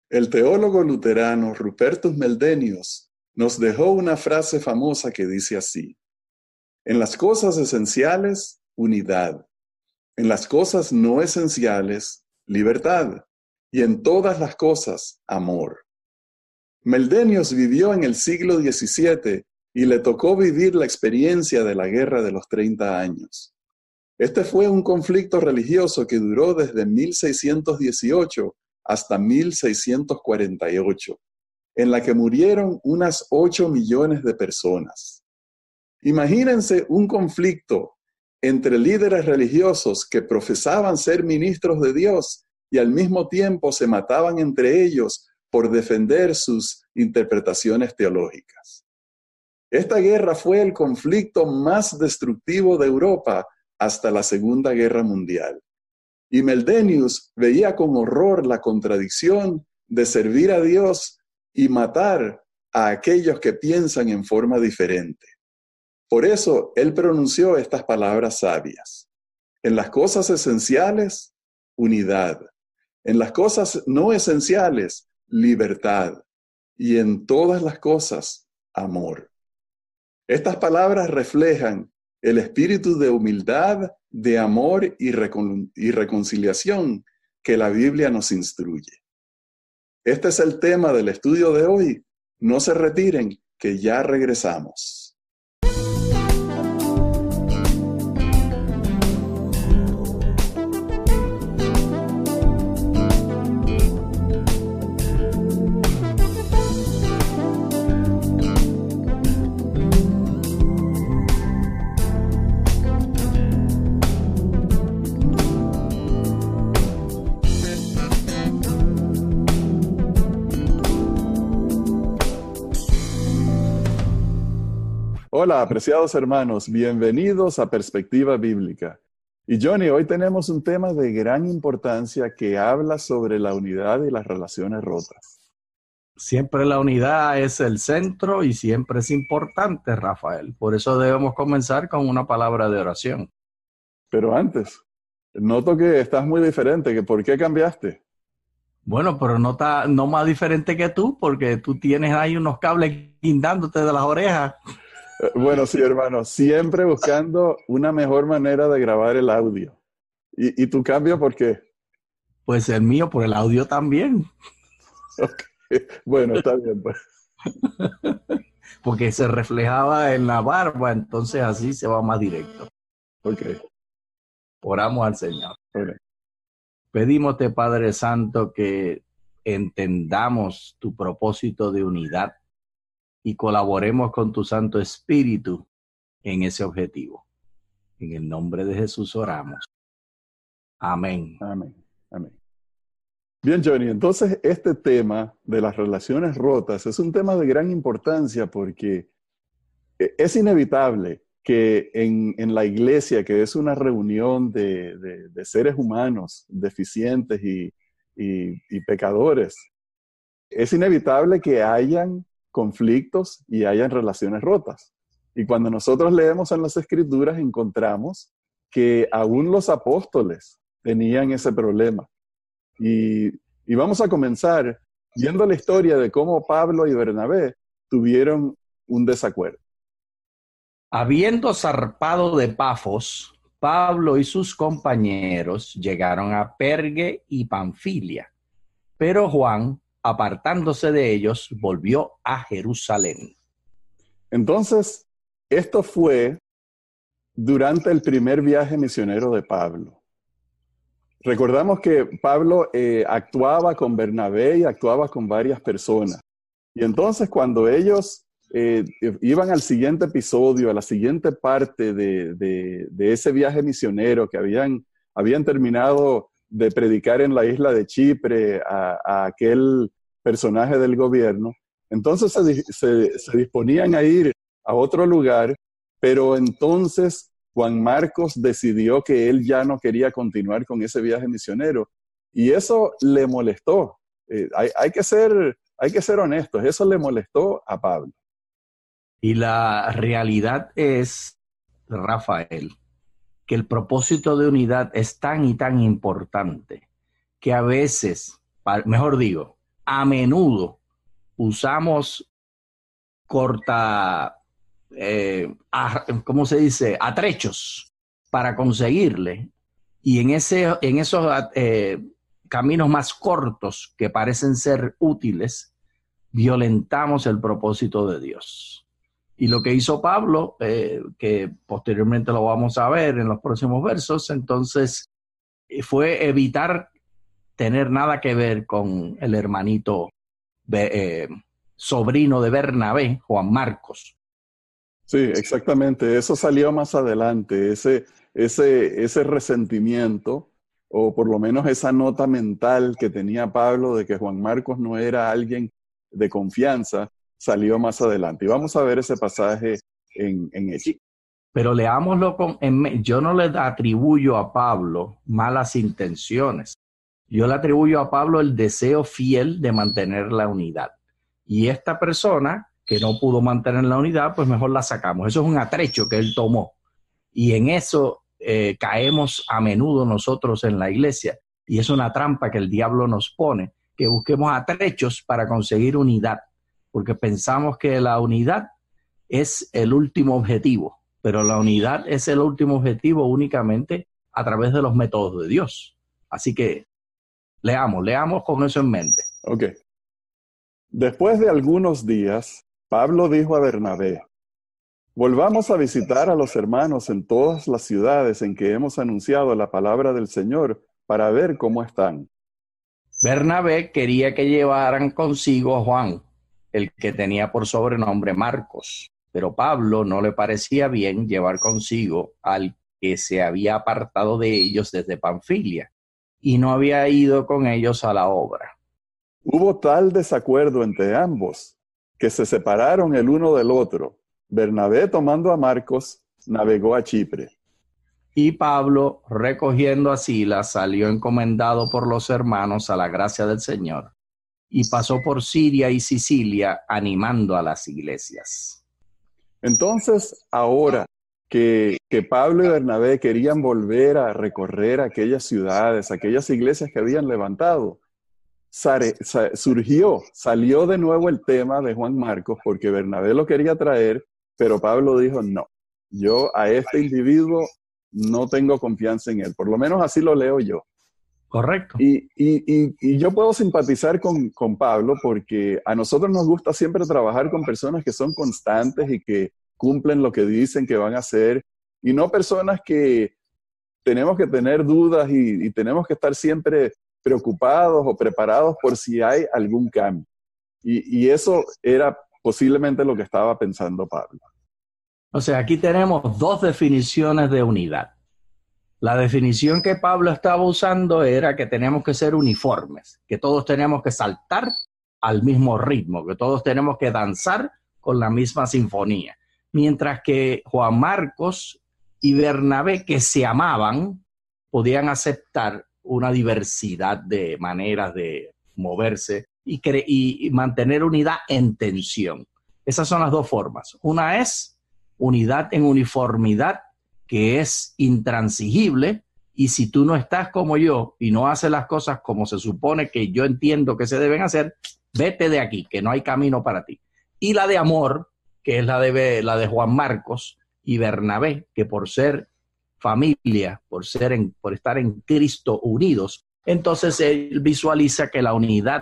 El teólogo luterano Rupertus Meldenius nos dejó una frase famosa que dice así: en las cosas esenciales, unidad; en las cosas no esenciales, libertad; y en todas las cosas, amor. Meldenius vivió en el siglo XVII y le tocó vivir la experiencia de la Guerra de los 30 años. Este fue un conflicto religioso que duró desde 1618 hasta 1648, en la que murieron unas 8 millones de personas. Imagínense un conflicto entre líderes religiosos que profesaban ser ministros de Dios y al mismo tiempo se mataban entre ellos por defender sus interpretaciones teológicas. Esta guerra fue el conflicto más destructivo de Europa hasta la Segunda Guerra Mundial. Y Meldenius veía con horror la contradicción de servir a Dios y matar a aquellos que piensan en forma diferente. Por eso él pronunció estas palabras sabias: en las cosas esenciales, unidad; en las cosas no esenciales, libertad; y en todas las cosas, amor. Estas palabras reflejan el espíritu de humildad, de amor y reconciliación que la Biblia nos instruye. Este es el tema del estudio de hoy. No se retiren, que ya regresamos. Hola, apreciados hermanos, bienvenidos a Perspectiva Bíblica. Y Johnny, hoy tenemos un tema de gran importancia que habla sobre la unidad y las relaciones rotas. Siempre la unidad es el centro y siempre es importante, Rafael. Por eso debemos comenzar con una palabra de oración. Pero antes, noto que estás muy diferente. ¿Por qué cambiaste? Bueno, pero no más diferente que tú, porque tú tienes ahí unos cables guindándote de las orejas. Bueno, sí, hermano, siempre buscando una mejor manera de grabar el audio. ¿Y tu cambio por qué? Pues el mío por el audio también, Okay. Bueno, está bien, pues. porque se reflejaba en la barba, entonces así se va más directo. Ok. Oramos al Señor. Okay. Pedímote, Padre Santo, que entendamos tu propósito de unidad y colaboremos con tu Santo Espíritu en ese objetivo. En el nombre de Jesús oramos. Amén. Amén. Amén. Bien, Johnny, entonces este tema de las relaciones rotas es un tema de gran importancia porque es inevitable que en la iglesia, que es una reunión de seres humanos deficientes y pecadores, es inevitable que hayan conflictos y hayan relaciones rotas. Y cuando nosotros leemos en las Escrituras encontramos que aún los apóstoles tenían ese problema. Y vamos a comenzar viendo la historia de cómo Pablo y Bernabé tuvieron un desacuerdo. Habiendo zarpado de Pafos, Pablo y sus compañeros llegaron a Perge y Panfilia, pero Juan, apartándose de ellos, volvió a Jerusalén. Entonces, esto fue durante el primer viaje misionero de Pablo. Recordamos que Pablo actuaba con Bernabé y actuaba con varias personas. Y entonces cuando ellos iban al siguiente episodio, a la siguiente parte de ese viaje misionero que habían terminado de predicar en la isla de Chipre a aquel personaje del gobierno, entonces se disponían a ir a otro lugar, pero entonces Juan Marcos decidió que él ya no quería continuar con ese viaje misionero y eso le molestó. Hay que ser honestos, eso le molestó a Pablo. Y la realidad es, Rafael, que el propósito de unidad es tan y tan importante que a veces, mejor digo, a menudo usamos ¿cómo se dice? Atrechos para conseguirle. Y en esos caminos más cortos que parecen ser útiles, violentamos el propósito de Dios. Y lo que hizo Pablo, que posteriormente lo vamos a ver en los próximos versos, entonces fue evitar tener nada que ver con el hermanito sobrino de Bernabé, Juan Marcos. Sí, exactamente. Eso salió más adelante, ese resentimiento, o por lo menos esa nota mental que tenía Pablo de que Juan Marcos no era alguien de confianza, salió más adelante. Y vamos a ver ese pasaje en Hechos. Pero leámoslo yo no le atribuyo a Pablo malas intenciones. Yo le atribuyo a Pablo el deseo fiel de mantener la unidad. Y esta persona que no pudo mantener la unidad, pues mejor la sacamos. Eso es un atrecho que él tomó. Y en eso caemos a menudo nosotros en la iglesia. Y es una trampa que el diablo nos pone, que busquemos atrechos para conseguir unidad. Porque pensamos que la unidad es el último objetivo. Pero la unidad es el último objetivo únicamente a través de los métodos de Dios. Así que leamos con eso en mente. Ok. Después de algunos días, Pablo dijo a Bernabé: volvamos a visitar a los hermanos en todas las ciudades en que hemos anunciado la palabra del Señor para ver cómo están. Bernabé quería que llevaran consigo a Juan, el que tenía por sobrenombre Marcos, pero Pablo no le parecía bien llevar consigo al que se había apartado de ellos desde Panfilia y no había ido con ellos a la obra. Hubo tal desacuerdo entre ambos que se separaron el uno del otro. Bernabé, tomando a Marcos, navegó a Chipre. Y Pablo, recogiendo a Silas, salió encomendado por los hermanos a la gracia del Señor y pasó por Siria y Sicilia animando a las iglesias. Entonces, ahora que Pablo y Bernabé querían volver a recorrer aquellas ciudades, aquellas iglesias que habían levantado, salió de nuevo el tema de Juan Marcos, porque Bernabé lo quería traer, pero Pablo dijo: no, yo a este individuo no tengo confianza en él. Por lo menos así lo leo yo. Correcto. Y yo puedo simpatizar con Pablo, porque a nosotros nos gusta siempre trabajar con personas que son constantes y que cumplen lo que dicen que van a hacer, y no personas que tenemos que tener dudas y tenemos que estar siempre preocupados o preparados por si hay algún cambio. Y eso era posiblemente lo que estaba pensando Pablo. O sea, aquí tenemos dos definiciones de unidad. La definición que Pablo estaba usando era que tenemos que ser uniformes, que todos tenemos que saltar al mismo ritmo, que todos tenemos que danzar con la misma sinfonía. Mientras que Juan Marcos y Bernabé, que se amaban, podían aceptar una diversidad de maneras de moverse y mantener unidad en tensión. Esas son las dos formas. Una es unidad en uniformidad, que es intransigible, y si tú no estás como yo y no haces las cosas como se supone que yo entiendo que se deben hacer, vete de aquí, que no hay camino para ti. Y la de amor, que es la de Juan Marcos y Bernabé, que por ser familia, por estar en Cristo unidos, entonces él visualiza que la unidad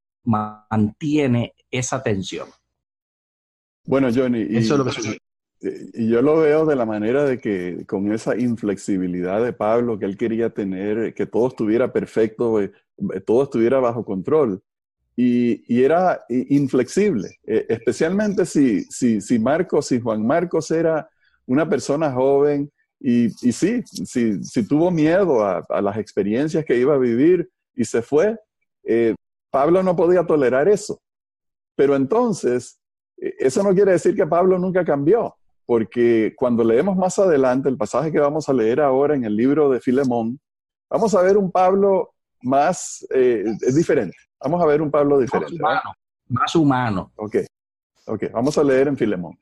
mantiene esa tensión. Bueno, Johnny, eso es lo que sucede. Y yo lo veo de la manera de que con esa inflexibilidad de Pablo, que él quería tener, que todo estuviera perfecto, todo estuviera bajo control, y era inflexible, especialmente si Juan Marcos era una persona joven, y si tuvo miedo a las experiencias que iba a vivir y se fue, Pablo no podía tolerar eso. Pero entonces, eso no quiere decir que Pablo nunca cambió, porque cuando leemos más adelante el pasaje que vamos a leer ahora en el libro de Filemón, vamos a ver un Pablo más diferente. Vamos a ver un Pablo diferente. Más humano. Ok, vamos a leer en Filemón.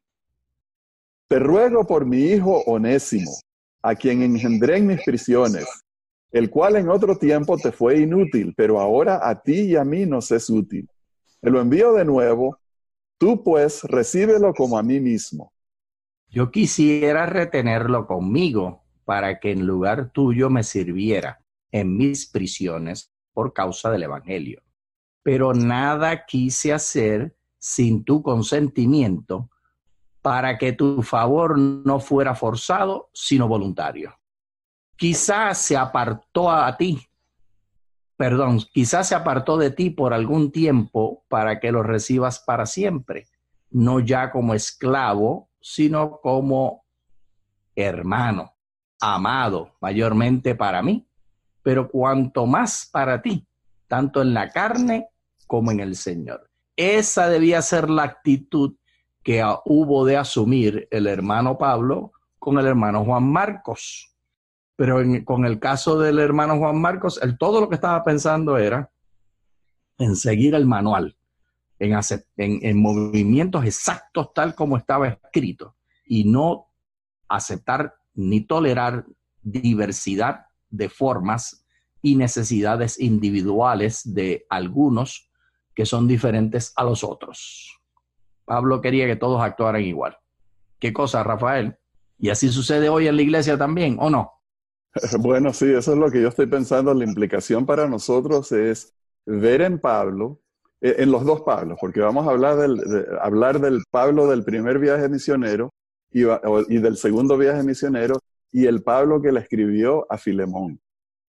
Te ruego por mi hijo Onésimo, a quien engendré en mis prisiones, el cual en otro tiempo te fue inútil, pero ahora a ti y a mí nos es útil. Te lo envío de nuevo, tú pues recíbelo como a mí mismo. Yo quisiera retenerlo conmigo para que en lugar tuyo me sirviera en mis prisiones por causa del Evangelio. Pero nada quise hacer sin tu consentimiento para que tu favor no fuera forzado, sino voluntario. Quizás se apartó de ti por algún tiempo para que lo recibas para siempre, no ya como esclavo, sino como hermano, amado mayormente para mí, pero cuanto más para ti, tanto en la carne como en el Señor. Esa debía ser la actitud que hubo de asumir el hermano Pablo con el hermano Juan Marcos. Pero con el caso del hermano Juan Marcos, todo lo que estaba pensando era en seguir el manual, en movimientos exactos tal como estaba escrito, y no aceptar ni tolerar diversidad de formas y necesidades individuales de algunos que son diferentes a los otros. Pablo quería que todos actuaran igual. ¿Qué cosa, Rafael? ¿Y así sucede hoy en la iglesia también, o no? Bueno, sí, eso es lo que yo estoy pensando. La implicación para nosotros es ver en Pablo, en los dos Pablos, porque vamos a hablar del Pablo del primer viaje misionero y del segundo viaje misionero y el Pablo que le escribió a Filemón.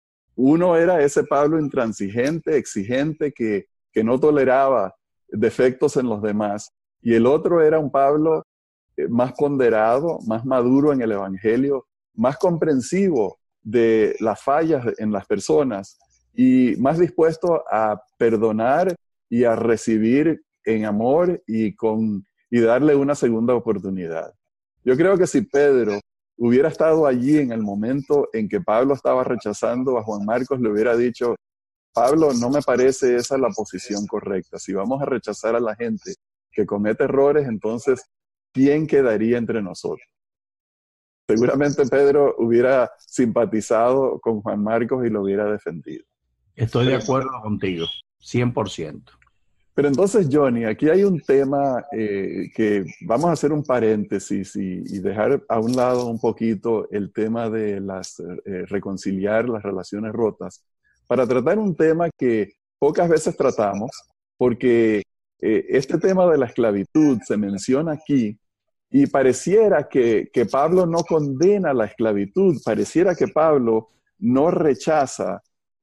Uno era ese Pablo intransigente, exigente, que no toleraba defectos en los demás, y el otro era un Pablo más ponderado, más maduro en el Evangelio, más comprensivo de las fallas en las personas y más dispuesto a perdonar y a recibir en amor y darle una segunda oportunidad. Yo creo que si Pedro hubiera estado allí en el momento en que Pablo estaba rechazando a Juan Marcos, le hubiera dicho: Pablo, no me parece esa la posición correcta. Si vamos a rechazar a la gente que comete errores, entonces, ¿quién quedaría entre nosotros? Seguramente Pedro hubiera simpatizado con Juan Marcos y lo hubiera defendido. Estoy de acuerdo contigo, 100%. Pero entonces, Johnny, aquí hay un tema que vamos a hacer un paréntesis y dejar a un lado un poquito el tema de reconciliar las relaciones rotas, para tratar un tema que pocas veces tratamos, porque este tema de la esclavitud se menciona aquí. Y pareciera que Pablo no condena la esclavitud, pareciera que Pablo no rechaza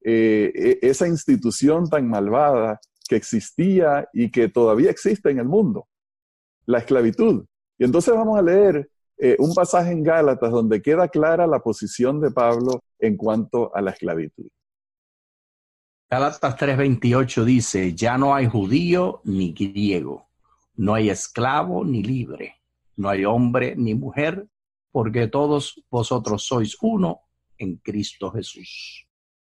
esa institución tan malvada que existía y que todavía existe en el mundo, la esclavitud. Y entonces vamos a leer un pasaje en Gálatas donde queda clara la posición de Pablo en cuanto a la esclavitud. Gálatas 3:28 dice: ya no hay judío ni griego, no hay esclavo ni libre, no hay hombre ni mujer, porque todos vosotros sois uno en Cristo Jesús.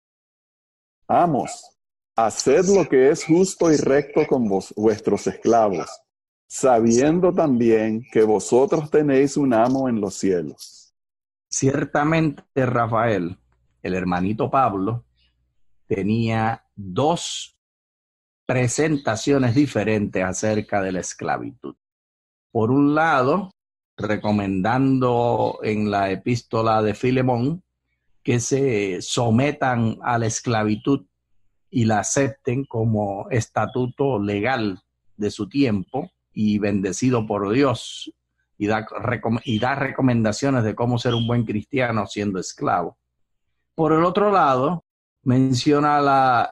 Amos, haced lo que es justo y recto con vuestros esclavos, sabiendo también que vosotros tenéis un amo en los cielos. Ciertamente, Rafael, el hermanito Pablo, tenía dos presentaciones diferentes acerca de la esclavitud. Por un lado, recomendando en la epístola de Filemón que se sometan a la esclavitud y la acepten como estatuto legal de su tiempo y bendecido por Dios, y da recomendaciones de cómo ser un buen cristiano siendo esclavo. Por el otro lado, menciona la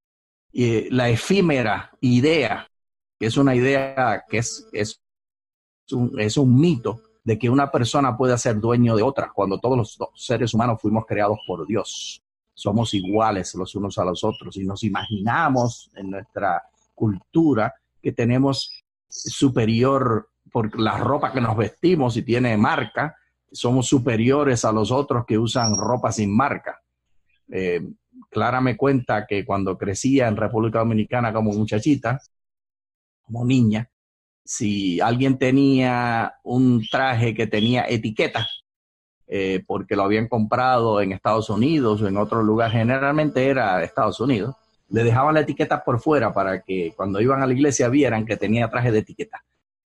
efímera idea, que es una idea que es un mito de que una persona puede ser dueño de otra, cuando todos los seres humanos fuimos creados por Dios. Somos iguales los unos a los otros y nos imaginamos en nuestra cultura que tenemos superior, por la ropa que nos vestimos y tiene marca, somos superiores a los otros que usan ropa sin marca. Clara me cuenta que cuando crecía en República Dominicana como muchachita, como niña, si alguien tenía un traje que tenía etiqueta, porque lo habían comprado en Estados Unidos o en otro lugar, generalmente era Estados Unidos, le dejaban la etiqueta por fuera para que cuando iban a la iglesia vieran que tenía traje de etiqueta.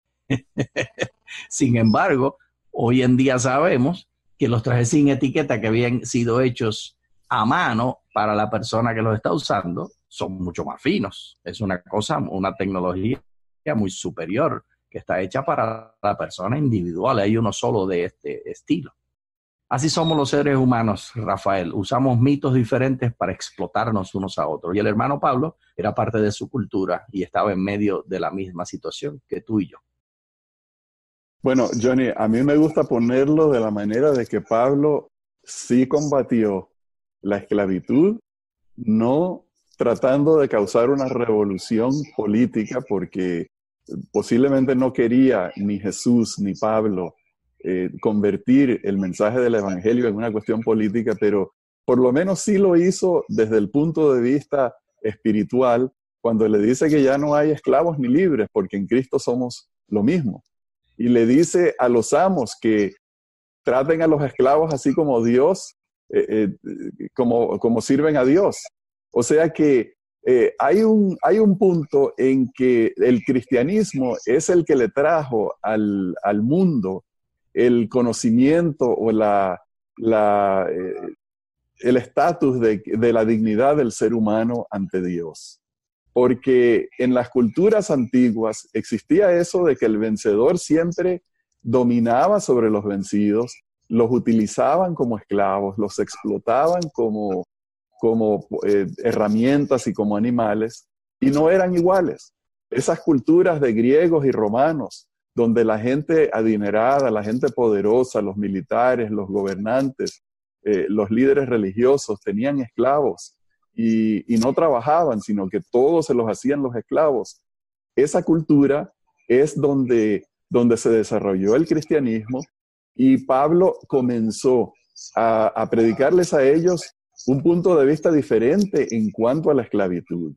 Sin embargo, hoy en día sabemos que los trajes sin etiqueta que habían sido hechos a mano para la persona que los está usando son mucho más finos. Es una cosa, una tecnología muy superior que está hecha para la persona individual. Hay uno solo de este estilo. Así somos los seres humanos, Rafael. Usamos mitos diferentes para explotarnos unos a otros. Y el hermano Pablo era parte de su cultura y estaba en medio de la misma situación que tú y yo. Bueno, Johnny, a mí me gusta ponerlo de la manera de que Pablo sí combatió la esclavitud, no tratando de causar una revolución política, porque posiblemente no quería ni Jesús ni Pablo convertir el mensaje del evangelio en una cuestión política, pero por lo menos sí lo hizo desde el punto de vista espiritual, cuando le dice que ya no hay esclavos ni libres, porque en Cristo somos lo mismo. Y le dice a los amos que traten a los esclavos así como Dios, como sirven a Dios. O sea que hay un punto en que el cristianismo es el que le trajo al mundo el conocimiento o el estatus de la dignidad del ser humano ante Dios. Porque en las culturas antiguas existía eso de que el vencedor siempre dominaba sobre los vencidos, los utilizaban como esclavos, los explotaban como herramientas y como animales, y no eran iguales. Esas culturas de griegos y romanos, donde la gente adinerada, la gente poderosa, los militares, los gobernantes, los líderes religiosos tenían esclavos y no trabajaban, sino que todos se los hacían los esclavos. Esa cultura es donde se desarrolló el cristianismo, y Pablo comenzó a predicarles a ellos un punto de vista diferente en cuanto a la esclavitud.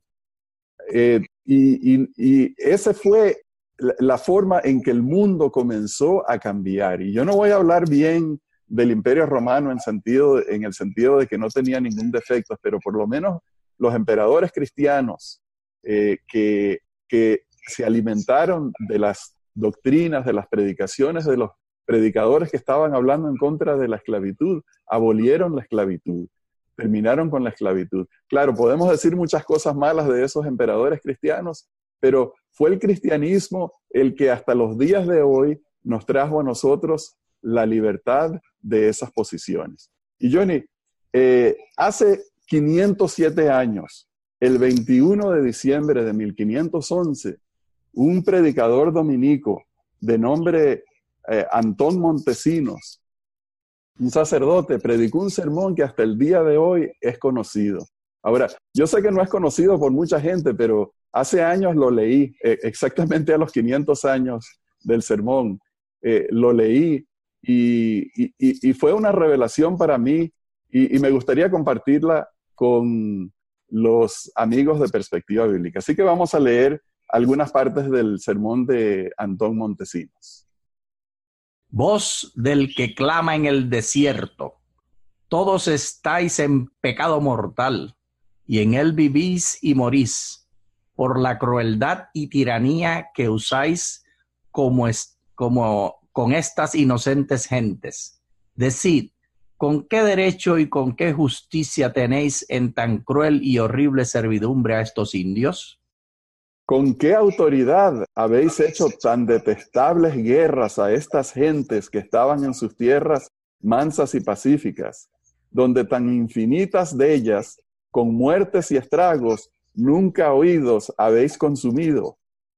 Y esa fue la forma en que el mundo comenzó a cambiar. Y yo no voy a hablar bien del Imperio Romano en el sentido de que no tenía ningún defecto, pero por lo menos los emperadores cristianos que se alimentaron de las doctrinas, de las predicaciones de los predicadores que estaban hablando en contra de la esclavitud, abolieron la esclavitud, terminaron con la esclavitud. Claro, podemos decir muchas cosas malas de esos emperadores cristianos, pero fue el cristianismo el que hasta los días de hoy nos trajo a nosotros la libertad de esas posiciones. Y Johnny, hace 507 años, el 21 de diciembre de 1511, un predicador dominico de nombre Antón Montesinos, un sacerdote, predicó un sermón que hasta el día de hoy es conocido. Ahora, yo sé que no es conocido por mucha gente, pero hace años lo leí, exactamente a los 500 años del sermón, lo leí y fue una revelación para mí, y me gustaría compartirla con los amigos de Perspectiva Bíblica. Así que vamos a leer algunas partes del sermón de Antón Montesinos. Voz del que clama en el desierto. Todos estáis en pecado mortal, y en él vivís y morís, por la crueldad y tiranía que usáis como con estas inocentes gentes. Decid, ¿con qué derecho y con qué justicia tenéis en tan cruel y horrible servidumbre a estos indios? ¿Con qué autoridad habéis hecho tan detestables guerras a estas gentes que estaban en sus tierras mansas y pacíficas, donde tan infinitas de ellas, con muertes y estragos, nunca oídos habéis consumido?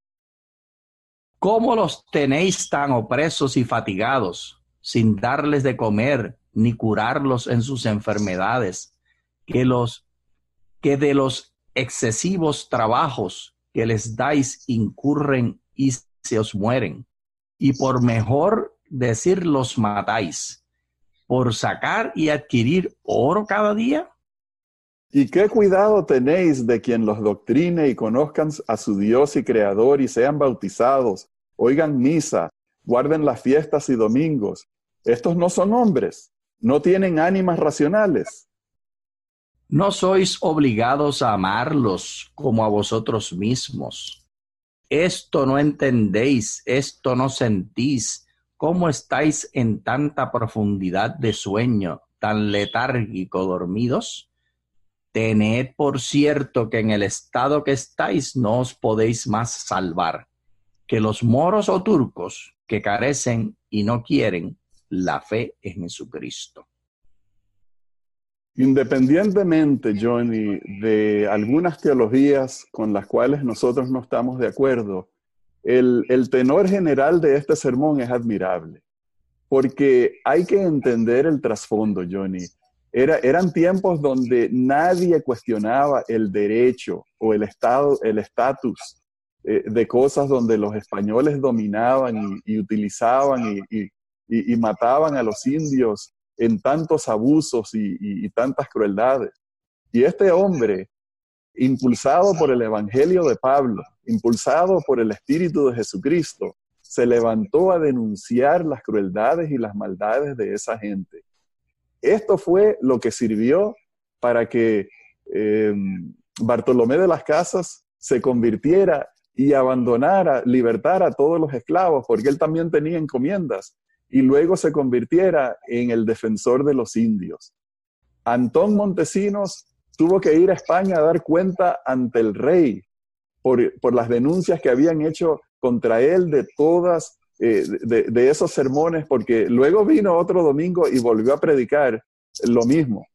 ¿Cómo los tenéis tan opresos y fatigados, sin darles de comer ni curarlos en sus enfermedades, que de los excesivos trabajos que les dais incurren y se os mueren? Y por mejor decir los matáis, por sacar y adquirir oro cada día. ¿Y qué cuidado tenéis de quien los doctrine y conozcan a su Dios y Creador y sean bautizados, oigan misa, guarden las fiestas y domingos? Estos no son hombres, ¿No tienen ánimas racionales? ¿No sois obligados a amarlos como a vosotros mismos? Esto no entendéis, esto no sentís. ¿Cómo estáis en tanta profundidad de sueño, tan letárgico dormidos? Tened por cierto que en el estado que estáis no os podéis más salvar, que los moros o turcos que carecen y no quieren la fe en Jesucristo. Independientemente, Johnny, de algunas teologías con las cuales nosotros no estamos de acuerdo, el tenor general de este sermón es admirable, porque hay que entender el trasfondo, Johnny. Eran tiempos donde nadie cuestionaba el derecho o el estatus de cosas donde los españoles dominaban y utilizaban y mataban a los indios en tantos abusos y tantas crueldades. Y este hombre, impulsado por el Evangelio de Pablo, impulsado por el Espíritu de Jesucristo, se levantó a denunciar las crueldades y las maldades de esa gente. Esto fue lo que sirvió para que Bartolomé de las Casas se convirtiera y abandonara, libertara a todos los esclavos, porque él también tenía encomiendas, y luego se convirtiera en el defensor de los indios. Antón Montesinos tuvo que ir a España a dar cuenta ante el rey por las denuncias que habían hecho contra él de todas, de esos sermones, porque luego vino otro domingo y volvió a predicar lo mismo.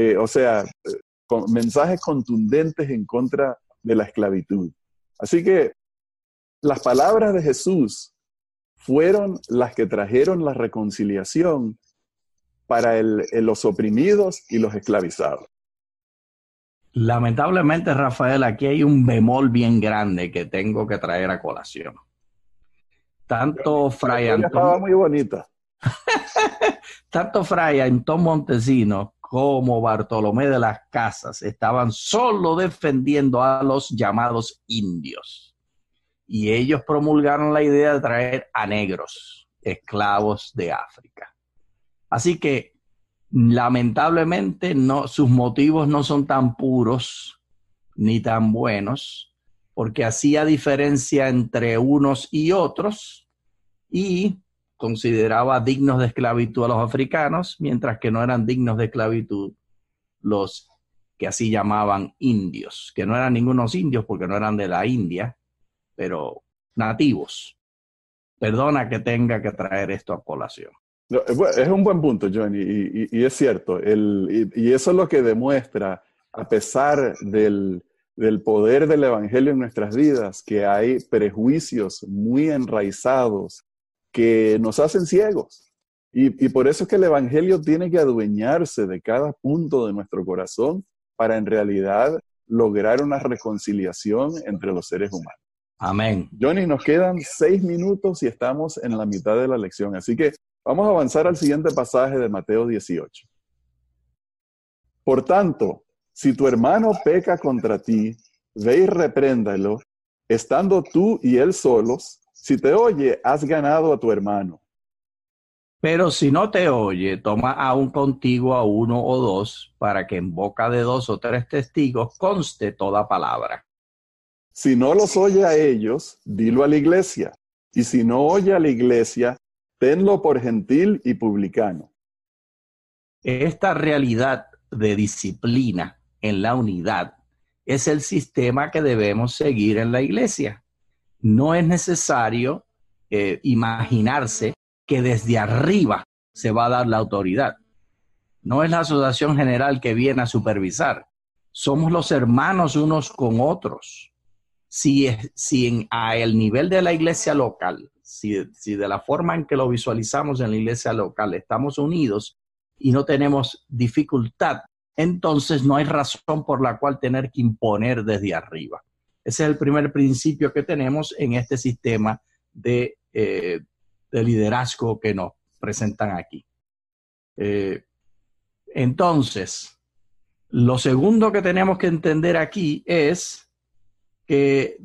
Con mensajes contundentes en contra de la esclavitud. Así que las palabras de Jesús fueron las que trajeron la reconciliación para los oprimidos y los esclavizados. Lamentablemente, Rafael, aquí hay un bemol bien grande que tengo que traer a colación. Tanto Fray Antón, estaba muy bonita. Tanto Fray Antón Montesinos como Bartolomé de las Casas estaban solo defendiendo a los llamados indios. Y ellos promulgaron la idea de traer a negros, esclavos de África. Así que, lamentablemente, sus motivos no son tan puros ni tan buenos, porque hacía diferencia entre unos y otros y consideraba dignos de esclavitud a los africanos, mientras que no eran dignos de esclavitud los que así llamaban indios, que no eran ningunos indios porque no eran de la India, pero nativos. Perdona que tenga que traer esto a colación. No, es un buen punto, Johnny, y es cierto. Y eso es lo que demuestra, a pesar del poder del Evangelio en nuestras vidas, que hay prejuicios muy enraizados que nos hacen ciegos. Y por eso es que el Evangelio tiene que adueñarse de cada punto de nuestro corazón para en realidad lograr una reconciliación entre los seres humanos. Amén. Johnny, nos quedan 6 minutos y estamos en la mitad de la lección, así que vamos a avanzar al siguiente pasaje de Mateo 18. Por tanto, si tu hermano peca contra ti, ve y repréndalo, estando tú y él solos. Si te oye, has ganado a tu hermano. Pero si no te oye, toma aún contigo a 1 o 2, para que en boca de 2 o 3 testigos conste toda palabra. Si no los oye a ellos, dilo a la iglesia. Y si no oye a la iglesia, tenlo por gentil y publicano. Esta realidad de disciplina en la unidad es el sistema que debemos seguir en la iglesia. No es necesario imaginarse que desde arriba se va a dar la autoridad. No es la asociación general que viene a supervisar. Somos los hermanos unos con otros. Si a el nivel de la iglesia local, si de la forma en que lo visualizamos en la iglesia local estamos unidos y no tenemos dificultad, entonces no hay razón por la cual tener que imponer desde arriba. Ese es el primer principio que tenemos en este sistema de liderazgo que nos presentan aquí. Entonces, lo segundo que tenemos que entender aquí es que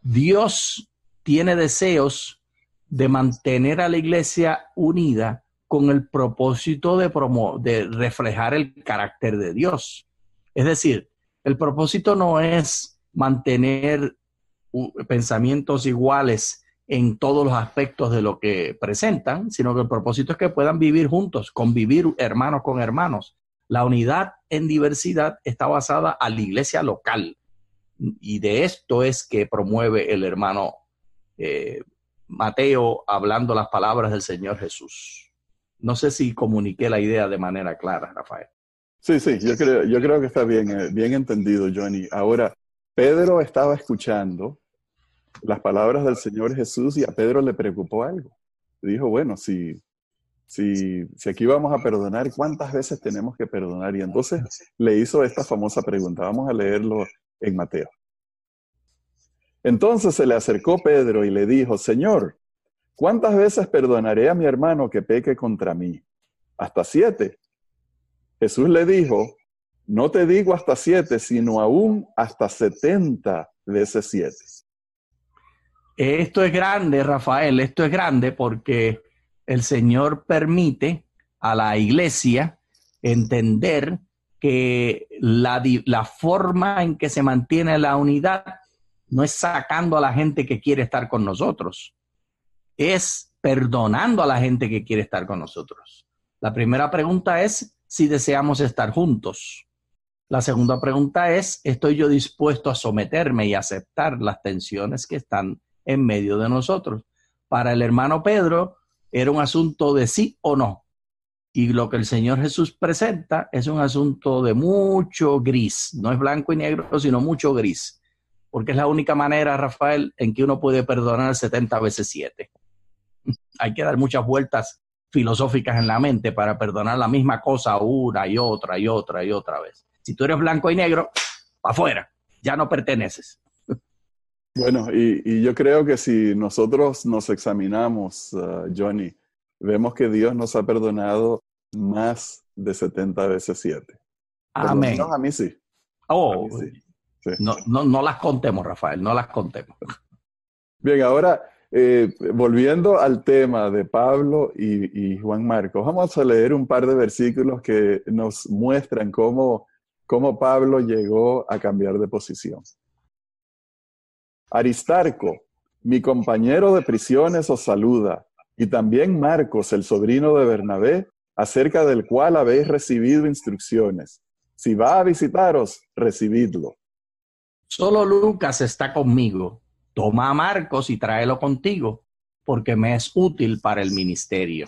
Dios tiene deseos de mantener a la iglesia unida con el propósito de reflejar el carácter de Dios. Es decir, el propósito no es mantener pensamientos iguales en todos los aspectos de lo que presentan, sino que el propósito es que puedan vivir juntos, convivir hermanos con hermanos. La unidad en diversidad está basada a la iglesia local, y de esto es que promueve el hermano Mateo hablando las palabras del Señor Jesús. No sé si comuniqué la idea de manera clara, Rafael. Sí, yo creo que está bien entendido, Johnny. Ahora, Pedro estaba escuchando las palabras del Señor Jesús y a Pedro le preocupó algo. Dijo, bueno, si aquí vamos a perdonar, ¿cuántas veces tenemos que perdonar? Y entonces le hizo esta famosa pregunta. Vamos a leerlo en Mateo. Entonces se le acercó Pedro y le dijo, Señor, ¿cuántas veces perdonaré a mi hermano que peque contra mí? ¿Hasta 7? Jesús le dijo, no te digo hasta 7, sino aún hasta 70 veces 7. Esto es grande, Rafael, esto es grande porque el Señor permite a la iglesia entender que la forma en que se mantiene la unidad no es sacando a la gente que quiere estar con nosotros, es perdonando a la gente que quiere estar con nosotros. La primera pregunta es si deseamos estar juntos. La segunda pregunta es, ¿estoy yo dispuesto a someterme y aceptar las tensiones que están en medio de nosotros? Para el hermano Pedro era un asunto de sí o no. Y lo que el Señor Jesús presenta es un asunto de mucho gris. No es blanco y negro, sino mucho gris. Porque es la única manera, Rafael, en que uno puede perdonar 70 veces 7. Hay que dar muchas vueltas filosóficas en la mente para perdonar la misma cosa una y otra y otra y otra vez. Si tú eres blanco y negro, para afuera, ya no perteneces. Bueno, y yo creo que si nosotros nos examinamos, Johnny, vemos que Dios nos ha perdonado más de 70 veces 7. Amén. A mí sí. Oh, a mí sí. Sí. No las contemos, Rafael, no las contemos. Bien, ahora, volviendo al tema de Pablo y Juan Marcos, vamos a leer un par de versículos que nos muestran cómo Pablo llegó a cambiar de posición. Aristarco, mi compañero de prisiones, os saluda, y también Marcos, el sobrino de Bernabé, acerca del cual habéis recibido instrucciones. Si va a visitaros, recibidlo. Solo Lucas está conmigo. Toma a Marcos y tráelo contigo, porque me es útil para el ministerio.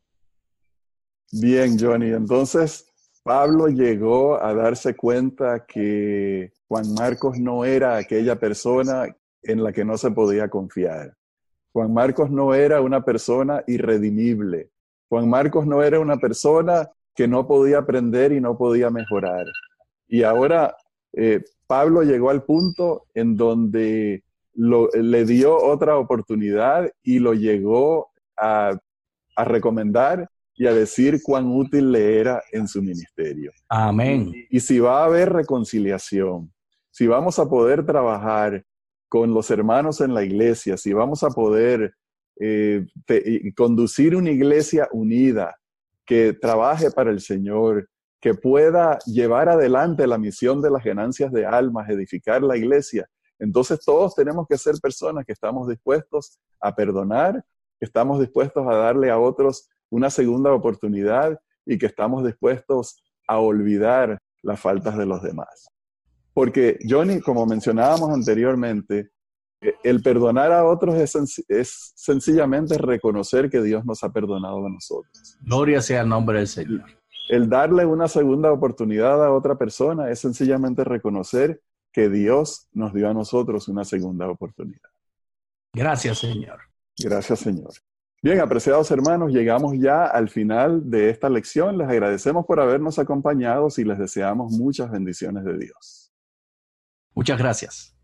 Bien, Johnny. Entonces, Pablo llegó a darse cuenta que Juan Marcos no era aquella persona en la que no se podía confiar. Juan Marcos no era una persona irredimible. Juan Marcos no era una persona que no podía aprender y no podía mejorar. Y ahora Pablo llegó al punto en donde le dio otra oportunidad y lo llegó a recomendar y a decir cuán útil le era en su ministerio. Amén. Y si va a haber reconciliación, si vamos a poder trabajar con los hermanos en la iglesia, si vamos a poder conducir una iglesia unida, que trabaje para el Señor, que pueda llevar adelante la misión de las ganancias de almas, edificar la iglesia, entonces todos tenemos que ser personas que estamos dispuestos a perdonar, que estamos dispuestos a darle a otros una segunda oportunidad y que estamos dispuestos a olvidar las faltas de los demás. Porque, Johnny, como mencionábamos anteriormente, el perdonar a otros es sencillamente reconocer que Dios nos ha perdonado a nosotros. Gloria sea el nombre del Señor. El darle una segunda oportunidad a otra persona es sencillamente reconocer que Dios nos dio a nosotros una segunda oportunidad. Gracias, Señor. Gracias, Señor. Bien, apreciados hermanos, llegamos ya al final de esta lección. Les agradecemos por habernos acompañado y les deseamos muchas bendiciones de Dios. Muchas gracias.